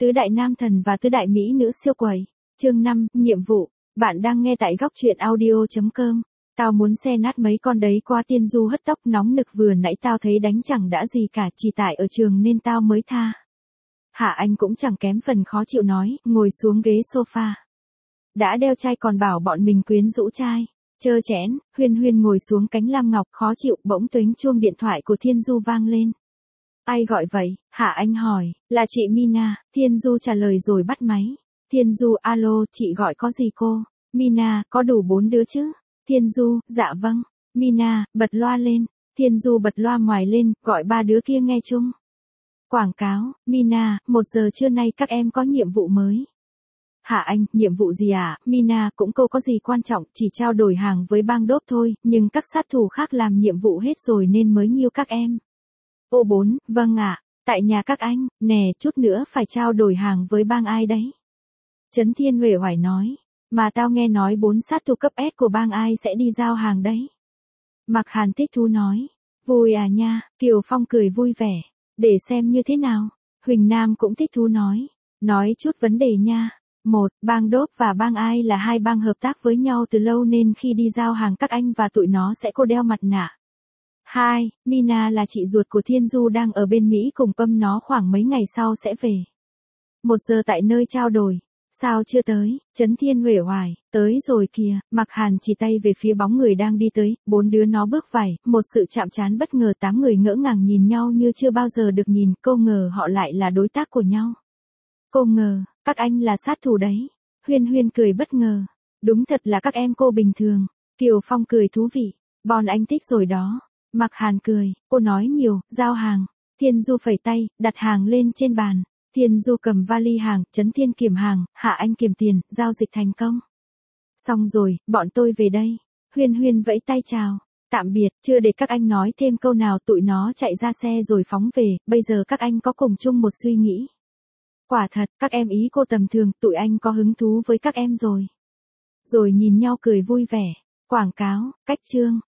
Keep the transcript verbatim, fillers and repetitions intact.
Tứ đại nam thần và tứ đại mỹ nữ siêu quẩy. Chương năm, nhiệm vụ. Bạn đang nghe tại góc truyện audio chấm com. Tao muốn xe nát mấy con đấy qua Tiên Du hất tóc nóng nực vừa nãy tao thấy đánh chẳng đã gì cả, chỉ tại ở trường nên tao mới tha. Hạ Anh cũng chẳng kém phần khó chịu nói, ngồi xuống ghế sofa. Đã đeo chai còn bảo bọn mình quyến rũ trai. Chơ chẽn, Huyên Huyên ngồi xuống cánh lam ngọc khó chịu, bỗng tuếng chuông điện thoại của Thiên Du vang lên. Ai gọi vậy? Hạ Anh hỏi, là chị Mina. Thiên Du trả lời rồi bắt máy. Thiên Du, alo, chị gọi có gì cô? Mina, có đủ bốn đứa chứ? Thiên Du, dạ vâng. Mina, bật loa lên. Thiên Du bật loa ngoài lên, gọi ba đứa kia nghe chung. Quảng cáo, Mina, một giờ trưa nay các em có nhiệm vụ mới. Hạ Anh, nhiệm vụ gì à? Mina, cũng câu có gì quan trọng, chỉ trao đổi hàng với bang đốp thôi, nhưng các sát thủ khác làm nhiệm vụ hết rồi nên mới nhiêu các em. Ô bốn, vâng ạ, tại nhà các anh, nè, chút nữa phải trao đổi hàng với bang ai đấy? Trấn Thiên uể oải nói, mà tao nghe nói bốn sát thủ cấp S của bang ai sẽ đi giao hàng đấy. Mạc Hàn thích thú nói, vui à nha. Kiều Phong cười vui vẻ, để xem như thế nào. Huỳnh Nam cũng thích thú nói, nói chút vấn đề nha. Một, bang đốp và bang ai là hai bang hợp tác với nhau từ lâu nên khi đi giao hàng các anh và tụi nó sẽ cô đeo mặt nạ. Hai, Mina là chị ruột của Thiên Du đang ở bên Mỹ cùng Pâm, nó khoảng mấy ngày sau sẽ về. Một giờ tại nơi trao đổi. Sao chưa tới? Trấn Thiên uể oải, tới rồi kìa. Mạc Hàn chỉ tay về phía bóng người đang đi tới, bốn đứa nó bước vài, một sự chạm trán bất ngờ, tám người ngỡ ngàng nhìn nhau như chưa bao giờ được nhìn, cô ngờ họ lại là đối tác của nhau. Cô ngờ, các anh là sát thủ đấy. Huyên Huyên cười bất ngờ. Đúng thật là các em cô bình thường. Kiều Phong cười thú vị. Bon anh thích rồi đó. Mạc Hàn cười, cô nói nhiều, giao hàng. Thiên Du phẩy tay, đặt hàng lên trên bàn. Thiên Du cầm vali hàng, Trấn Thiên kiểm hàng, Hạ Anh kiểm tiền, giao dịch thành công. Xong rồi, bọn tôi về đây. Huyên Huyên vẫy tay chào. Tạm biệt, chưa để các anh nói thêm câu nào tụi nó chạy ra xe rồi phóng về, bây giờ các anh có cùng chung một suy nghĩ. Quả thật, các em ý cô tầm thường, tụi anh có hứng thú với các em rồi. Rồi nhìn nhau cười vui vẻ. Quảng cáo, cách chương.